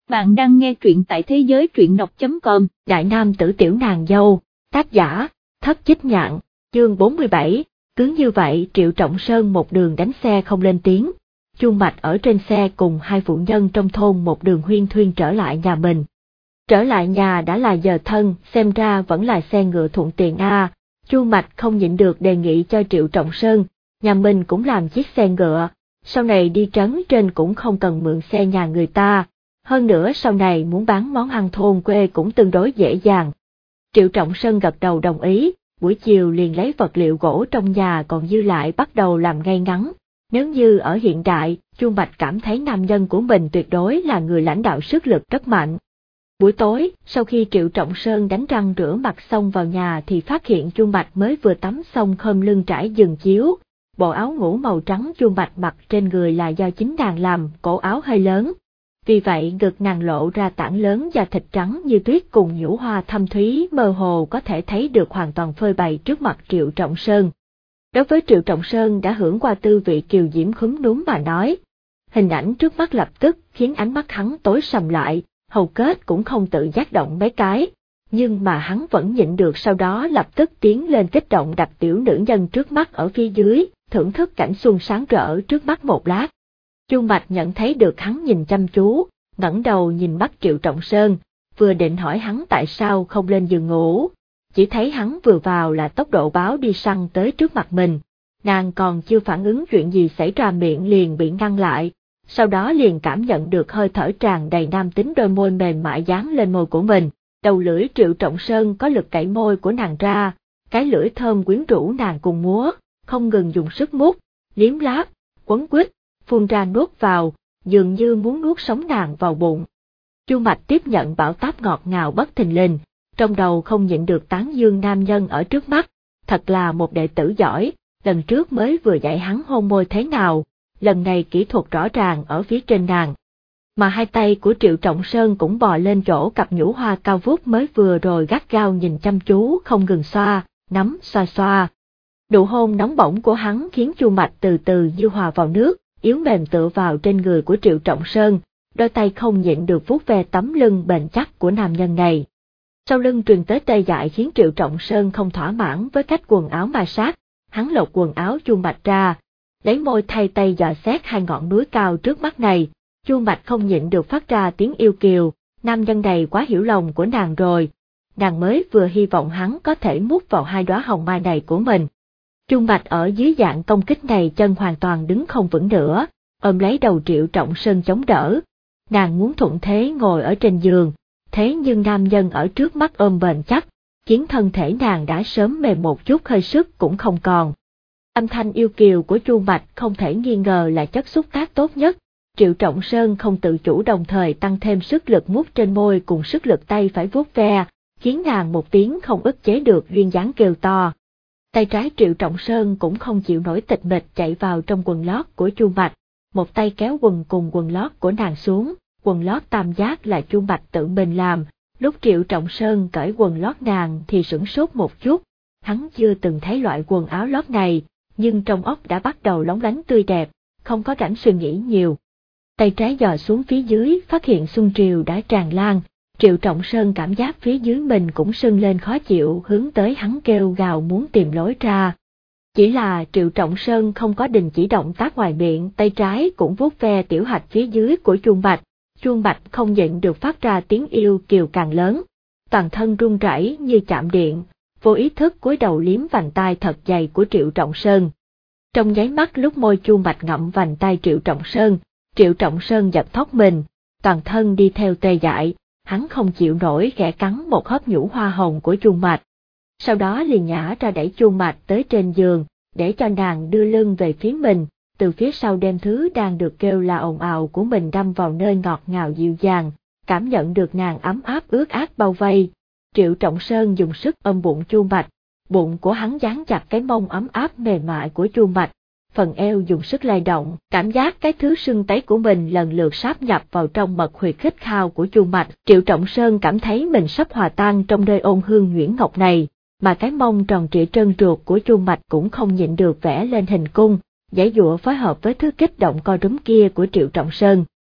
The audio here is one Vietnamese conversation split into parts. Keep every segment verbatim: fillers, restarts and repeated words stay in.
Bạn đang nghe truyện tại thế giới truyện đọc chấm com. Đại nam tử tiểu nàng dâu, tác giả, Thất Chích Nhạn, chương bốn mươi bảy, cứ như vậy Triệu Trọng Sơn một đường đánh xe không lên tiếng. Chu Mạch ở trên xe cùng hai phụ nhân trong thôn một đường huyên thuyên trở lại nhà mình. Trở lại nhà đã là giờ thân, xem ra vẫn là xe ngựa thuận tiện a. À. Chu Mạch không nhịn được đề nghị cho Triệu Trọng Sơn, nhà mình cũng làm chiếc xe ngựa, sau này đi trấn trên cũng không cần mượn xe nhà người ta. Hơn nữa sau này muốn bán món ăn thôn quê cũng tương đối dễ dàng. Triệu Trọng Sơn gật đầu đồng ý, buổi chiều liền lấy vật liệu gỗ trong nhà còn dư lại bắt đầu làm ngay ngắn. Nếu như ở hiện đại, Chu Mạch cảm thấy nam nhân của mình tuyệt đối là người lãnh đạo sức lực rất mạnh. Buổi tối, sau khi Triệu Trọng Sơn đánh răng rửa mặt xong vào nhà thì phát hiện Chu Mạch mới vừa tắm xong khom lưng trải giường chiếu. Bộ áo ngủ màu trắng Chu Mạch mặc trên người là do chính nàng làm, cổ áo hơi lớn. Vì vậy ngực nàng lộ ra tảng lớn da thịt trắng như tuyết cùng nhũ hoa thâm thúy mơ hồ có thể thấy được hoàn toàn phơi bày trước mặt Triệu Trọng Sơn. Đối với Triệu Trọng Sơn đã hưởng qua tư vị kiều diễm khúm núm mà nói, hình ảnh trước mắt lập tức khiến ánh mắt hắn tối sầm lại, hầu kết cũng không tự giác động mấy cái, nhưng mà hắn vẫn nhịn được, sau đó lập tức tiến lên kích động đặt tiểu nữ nhân trước mắt ở phía dưới, thưởng thức cảnh xuân sáng rỡ trước mắt một lát. Chu Mạch nhận thấy được hắn nhìn chăm chú, ngẩng đầu nhìn mắt Triệu Trọng Sơn, vừa định hỏi hắn tại sao không lên giường ngủ, chỉ thấy hắn vừa vào là tốc độ báo đi săn tới trước mặt mình, nàng còn chưa phản ứng chuyện gì xảy ra miệng liền bị ngăn lại, sau đó liền cảm nhận được hơi thở tràn đầy nam tính đôi môi mềm mại dán lên môi của mình, đầu lưỡi Triệu Trọng Sơn có lực cạy môi của nàng ra, cái lưỡi thơm quyến rũ nàng cùng múa, không ngừng dùng sức mút, liếm láp, quấn quýt, phun ra nuốt vào, dường như muốn nuốt sống nàng vào bụng. Chu Mạch tiếp nhận bão táp ngọt ngào bất thình lình, trong đầu không nhịn được tán dương nam nhân ở trước mắt, thật là một đệ tử giỏi, lần trước mới vừa dạy hắn hôn môi thế nào, lần này kỹ thuật rõ ràng ở phía trên nàng. Mà hai tay của Triệu Trọng Sơn cũng bò lên chỗ cặp nhũ hoa cao vút mới vừa rồi gắt gao nhìn chăm chú không ngừng xoa, nắm xoa xoa. Nụ hôn nóng bỏng của hắn khiến Chu Mạch từ từ như hòa vào nước, yếu mềm tựa vào trên người của Triệu Trọng Sơn, đôi tay không nhịn được vuốt ve tấm lưng bền chắc của nam nhân này. Sau lưng truyền tới tê dại khiến Triệu Trọng Sơn không thỏa mãn với cách quần áo ma sát, hắn lột quần áo Chu Mạch ra, lấy môi thay tay dò xét hai ngọn núi cao trước mắt này, Chu Mạch không nhịn được phát ra tiếng yêu kiều, nam nhân này quá hiểu lòng của nàng rồi, nàng mới vừa hy vọng hắn có thể mút vào hai đóa hồng mai này của mình. Chu Mạch ở dưới dạng công kích này chân hoàn toàn đứng không vững nữa, ôm lấy đầu Triệu Trọng Sơn chống đỡ. Nàng muốn thuận thế ngồi ở trên giường, thế nhưng nam nhân ở trước mắt ôm bền chắc, khiến thân thể nàng đã sớm mềm một chút hơi sức cũng không còn. Âm thanh yêu kiều của Chu Mạch không thể nghi ngờ là chất xúc tác tốt nhất, Triệu Trọng Sơn không tự chủ đồng thời tăng thêm sức lực mút trên môi cùng sức lực tay phải vuốt ve, khiến nàng một tiếng không ức chế được duyên dáng kêu to. Tay trái Triệu Trọng Sơn cũng không chịu nổi tịch mịch chạy vào trong quần lót của Chu Mạch, một tay kéo quần cùng quần lót của nàng xuống, quần lót tam giác là Chu Mạch tự mình làm, lúc Triệu Trọng Sơn cởi quần lót nàng thì sửng sốt một chút, hắn chưa từng thấy loại quần áo lót này, nhưng trong óc đã bắt đầu lóng lánh tươi đẹp, không có rảnh suy nghĩ nhiều. Tay trái dò xuống phía dưới phát hiện xuân triều đã tràn lan, Triệu Trọng Sơn cảm giác phía dưới mình cũng sưng lên khó chịu hướng tới hắn kêu gào muốn tìm lối ra. Chỉ là Triệu Trọng Sơn không có đình chỉ động tác ngoài miệng, tay trái cũng vuốt ve tiểu hạch phía dưới của Chu Mạch, Chu Mạch không nhịn được phát ra tiếng yêu kiều càng lớn, toàn thân run rẩy như chạm điện, vô ý thức cúi đầu liếm vành tai thật dày của Triệu Trọng Sơn. Trong nháy mắt lúc môi Chu Mạch ngậm vành tai Triệu Trọng Sơn, Triệu Trọng Sơn giật thót mình, toàn thân đi theo tê dại, hắn không chịu nổi khẽ cắn một hớp nhũ hoa hồng của Chu Mạch. Sau đó liền nhả ra đẩy Chu Mạch tới trên giường, để cho nàng đưa lưng về phía mình, từ phía sau đem thứ đang được kêu là ồn ào của mình đâm vào nơi ngọt ngào dịu dàng, cảm nhận được nàng ấm áp ướt át bao vây. Triệu Trọng Sơn dùng sức ôm bụng Chu Mạch, bụng của hắn dán chặt cái mông ấm áp mềm mại của Chu Mạch, phần eo dùng sức lay động, cảm giác cái thứ sưng tấy của mình lần lượt sáp nhập vào trong mật huyệt khích khao của Chu Mạch. Triệu Trọng Sơn cảm thấy mình sắp hòa tan trong nơi ôn hương nhuyễn ngọc này, mà cái mông tròn trịa trơn truột của Chu Mạch cũng không nhịn được vẽ lên hình cung, giãy giụa phối hợp với thứ kích động co rúm kia của Triệu Trọng Sơn.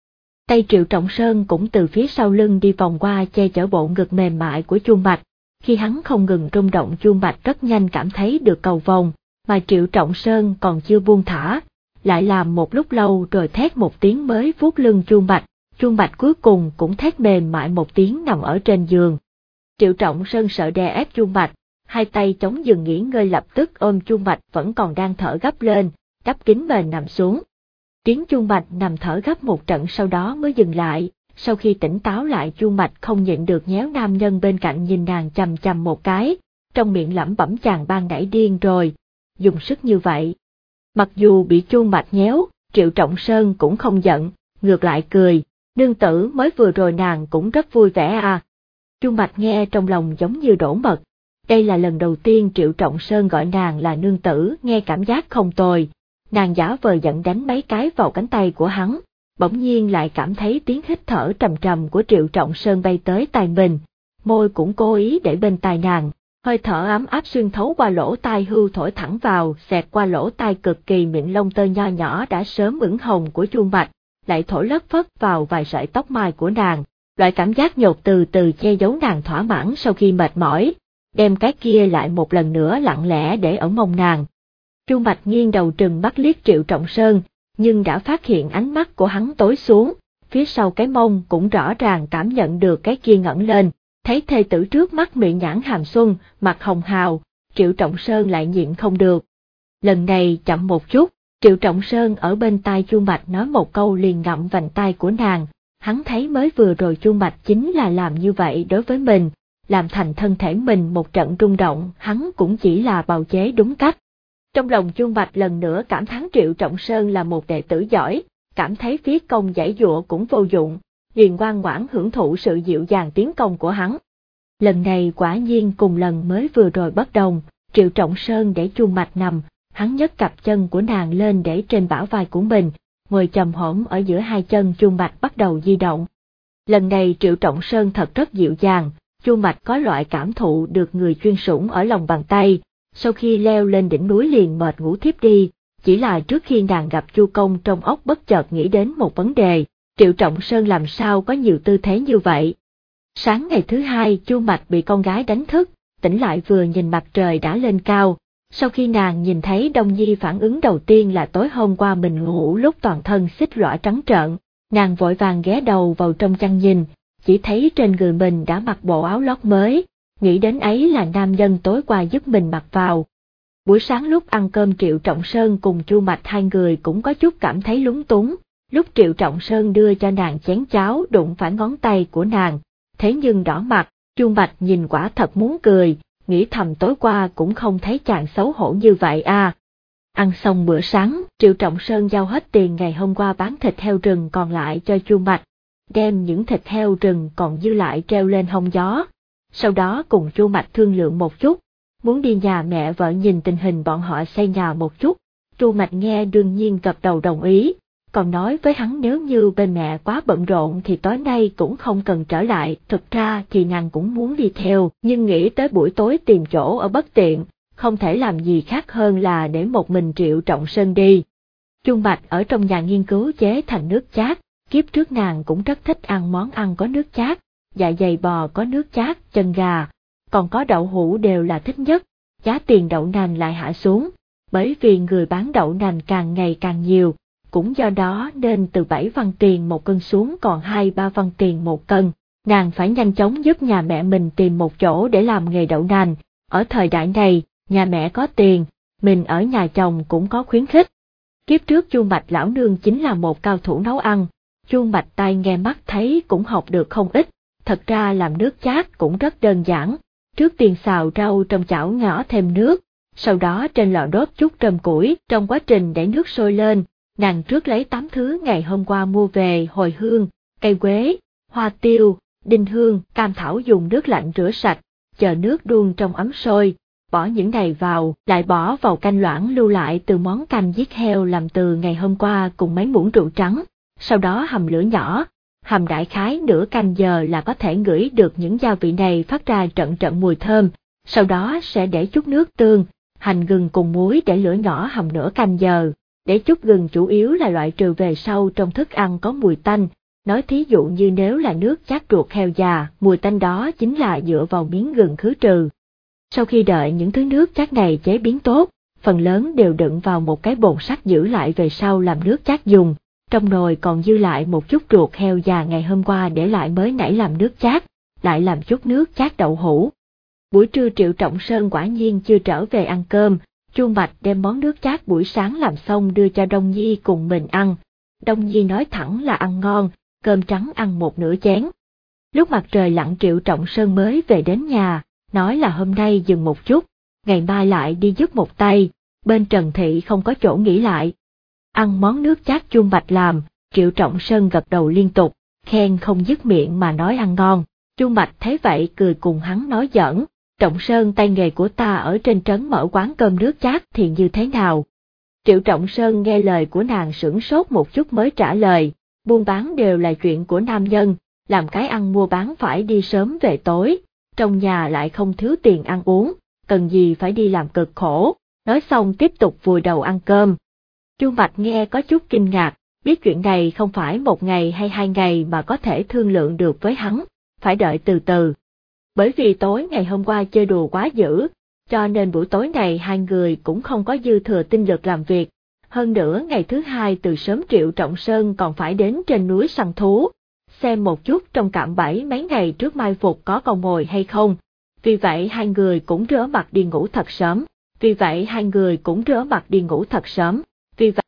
Tay Triệu Trọng Sơn cũng từ phía sau lưng đi vòng qua che chở bộ ngực mềm mại của Chu Mạch. Khi hắn không ngừng rung động, Chu Mạch rất nhanh cảm thấy được cầu vồng, mà Triệu Trọng Sơn còn chưa buông thả, lại làm một lúc lâu rồi thét một tiếng mới vuốt lưng Chu Mạch. Chu Mạch cuối cùng cũng thét mềm mại một tiếng nằm ở trên giường. Triệu Trọng Sơn sợ đè ép Chu Mạch, hai tay chống giường nghỉ ngơi, lập tức ôm Chu Mạch vẫn còn đang thở gấp lên, đắp kín mền nằm xuống. Tiếng Chu Mạch nằm thở gấp một trận sau đó mới dừng lại. Sau khi tỉnh táo lại, Chu Mạch không nhịn được nhéo nam nhân bên cạnh nhìn nàng chằm chằm một cái, trong miệng lẩm bẩm chàng ban nãy điên rồi, dùng sức như vậy. Mặc dù bị Chu Mạch nhéo, Triệu Trọng Sơn cũng không giận, ngược lại cười, nương tử mới vừa rồi nàng cũng rất vui vẻ à. Chu Mạch nghe trong lòng giống như đổ mật, đây là lần đầu tiên Triệu Trọng Sơn gọi nàng là nương tử, nghe cảm giác không tồi. Nàng giả vờ giận đánh mấy cái vào cánh tay của hắn, bỗng nhiên lại cảm thấy tiếng hít thở trầm trầm của Triệu Trọng Sơn bay tới tai mình, môi cũng cố ý để bên tai nàng, hơi thở ấm áp xuyên thấu qua lỗ tai hưu thổi thẳng vào, xẹt qua lỗ tai cực kỳ miệng lông tơ nho nhỏ đã sớm ửng hồng của Chu Mạch, lại thổi lất phất vào vài sợi tóc mai của nàng, loại cảm giác nhột từ từ che giấu nàng thỏa mãn sau khi mệt mỏi, đem cái kia lại một lần nữa lặng lẽ để ở mông nàng. Chu Mạch nghiêng đầu trừng mắt liếc Triệu Trọng Sơn, nhưng đã phát hiện ánh mắt của hắn tối xuống, phía sau cái mông cũng rõ ràng cảm nhận được cái kia ngẩng lên, thấy thê tử trước mắt miệng nhãn hàm xuân, mặt hồng hào, Triệu Trọng Sơn lại nhịn không được. Lần này chậm một chút, Triệu Trọng Sơn ở bên tai Chu Mạch nói một câu liền ngậm vành tai của nàng, hắn thấy mới vừa rồi Chu Mạch chính là làm như vậy đối với mình, làm thành thân thể mình một trận rung động, hắn cũng chỉ là bào chế đúng cách. Trong lòng Chu Mạch lần nữa cảm thán Triệu Trọng Sơn là một đệ tử giỏi, cảm thấy phí công giãy giụa cũng vô dụng, liền ngoan ngoãn hưởng thụ sự dịu dàng tiến công của hắn. Lần này quả nhiên cùng lần mới vừa rồi bất đồng, Triệu Trọng Sơn để Chu Mạch nằm, hắn nhấc cặp chân của nàng lên để trên bả vai của mình, ngồi chồm hổm ở giữa hai chân Chu Mạch bắt đầu di động. Lần này Triệu Trọng Sơn thật rất dịu dàng, Chu Mạch có loại cảm thụ được người chuyên sủng ở lòng bàn tay. Sau khi leo lên đỉnh núi liền mệt ngủ thiếp đi, chỉ là trước khi nàng gặp Chu Công trong óc bất chợt nghĩ đến một vấn đề, Triệu Trọng Sơn làm sao có nhiều tư thế như vậy. Sáng ngày thứ hai Chu Mạch bị con gái đánh thức, tỉnh lại vừa nhìn mặt trời đã lên cao, sau khi nàng nhìn thấy Đông Nhi phản ứng đầu tiên là tối hôm qua mình ngủ lúc toàn thân xích lõa trắng trợn, nàng vội vàng ghé đầu vào trong chăn nhìn, chỉ thấy trên người mình đã mặc bộ áo lót mới. Nghĩ đến ấy là nam nhân tối qua giúp mình mặc vào. Buổi sáng lúc ăn cơm Triệu Trọng Sơn cùng Chu Mạch hai người cũng có chút cảm thấy lúng túng, lúc Triệu Trọng Sơn đưa cho nàng chén cháo đụng phải ngón tay của nàng, thế nhưng đỏ mặt, Chu Mạch nhìn quả thật muốn cười, nghĩ thầm tối qua cũng không thấy chàng xấu hổ như vậy à. Ăn xong bữa sáng, Triệu Trọng Sơn giao hết tiền ngày hôm qua bán thịt heo rừng còn lại cho Chu Mạch, đem những thịt heo rừng còn dư lại treo lên hông gió. Sau đó cùng Chu Mạch thương lượng một chút, muốn đi nhà mẹ vợ nhìn tình hình bọn họ xây nhà một chút. Chu Mạch nghe đương nhiên gật đầu đồng ý, còn nói với hắn nếu như bên mẹ quá bận rộn thì tối nay cũng không cần trở lại, thực ra thì nàng cũng muốn đi theo, nhưng nghĩ tới buổi tối tìm chỗ ở bất tiện, không thể làm gì khác hơn là để một mình Triệu Trọng Sơn đi. Chu Mạch ở trong nhà nghiên cứu chế thành nước chát, kiếp trước nàng cũng rất thích ăn món ăn có nước chát. Dạ dày bò có nước chát, chân gà, còn có đậu hũ đều là thích nhất, giá tiền đậu nành lại hạ xuống, bởi vì người bán đậu nành càng ngày càng nhiều, cũng do đó nên từ bảy văn tiền một cân xuống còn hai ba văn tiền một cân, nàng phải nhanh chóng giúp nhà mẹ mình tìm một chỗ để làm nghề đậu nành, ở thời đại này, nhà mẹ có tiền, mình ở nhà chồng cũng có khuyến khích. Kiếp trước Chu Mạch lão nương chính là một cao thủ nấu ăn, Chu Mạch tai nghe mắt thấy cũng học được không ít. Thật ra làm nước chát cũng rất đơn giản, trước tiên xào rau trong chảo nhỏ thêm nước, sau đó trên lò đốt chút trơm củi, trong quá trình để nước sôi lên, nàng trước lấy tám thứ ngày hôm qua mua về hồi hương, cây quế, hoa tiêu, đinh hương, cam thảo dùng nước lạnh rửa sạch, chờ nước đun trong ấm sôi, bỏ những này vào, lại bỏ vào canh loãng lưu lại từ món canh giết heo làm từ ngày hôm qua cùng mấy muỗng rượu trắng, sau đó hầm lửa nhỏ. Hầm đại khái nửa canh giờ là có thể ngửi được những gia vị này phát ra trận trận mùi thơm, sau đó sẽ để chút nước tương, hành gừng cùng muối để lửa nhỏ hầm nửa canh giờ, để chút gừng chủ yếu là loại trừ về sau trong thức ăn có mùi tanh, Nói thí dụ như nếu là nước chát ruột heo già, mùi tanh đó chính là dựa vào miếng gừng khứ trừ. Sau khi đợi những thứ nước chát này chế biến tốt, phần lớn đều đựng vào một cái bồn sắt giữ lại về sau làm nước chát dùng, trong nồi còn dư lại một chút ruột heo già ngày hôm qua để lại mới nãy làm nước chát, lại làm chút nước chát đậu hũ. Buổi trưa Triệu Trọng Sơn quả nhiên chưa trở về ăn cơm, Chu Mạch đem món nước chát buổi sáng làm xong đưa cho Đông Nhi cùng mình ăn. Đông Nhi nói thẳng là ăn ngon, cơm trắng ăn một nửa chén. Lúc mặt trời lặn Triệu Trọng Sơn mới về đến nhà, nói là hôm nay dừng một chút, ngày mai lại đi giúp một tay, bên Trần Thị không có chỗ nghỉ lại. Ăn món nước chát Chu Mạch làm, Triệu Trọng Sơn gật đầu liên tục, khen không dứt miệng mà nói ăn ngon. Chu Mạch thấy vậy cười cùng hắn nói giỡn, Trọng Sơn tay nghề của ta ở trên trấn mở quán cơm nước chát thì như thế nào? Triệu Trọng Sơn nghe lời của nàng sửng sốt một chút mới trả lời, buôn bán đều là chuyện của nam nhân, làm cái ăn mua bán phải đi sớm về tối, trong nhà lại không thiếu tiền ăn uống, cần gì phải đi làm cực khổ, nói xong tiếp tục vùi đầu ăn cơm. Chu Mạch nghe có chút kinh ngạc, biết chuyện này không phải một ngày hay hai ngày mà có thể thương lượng được với hắn, phải đợi từ từ. Bởi vì tối ngày hôm qua chơi đùa quá dữ, cho nên buổi tối này hai người cũng không có dư thừa tinh lực làm việc. Hơn nữa ngày thứ hai từ sớm Triệu Trọng Sơn còn phải đến trên núi săn thú, xem một chút trong cạm bẫy mấy ngày trước mai phục có con mồi hay không. Vì vậy hai người cũng rửa mặt đi ngủ thật sớm. Vì vậy hai người cũng rửa mặt đi ngủ thật sớm. Vì vậy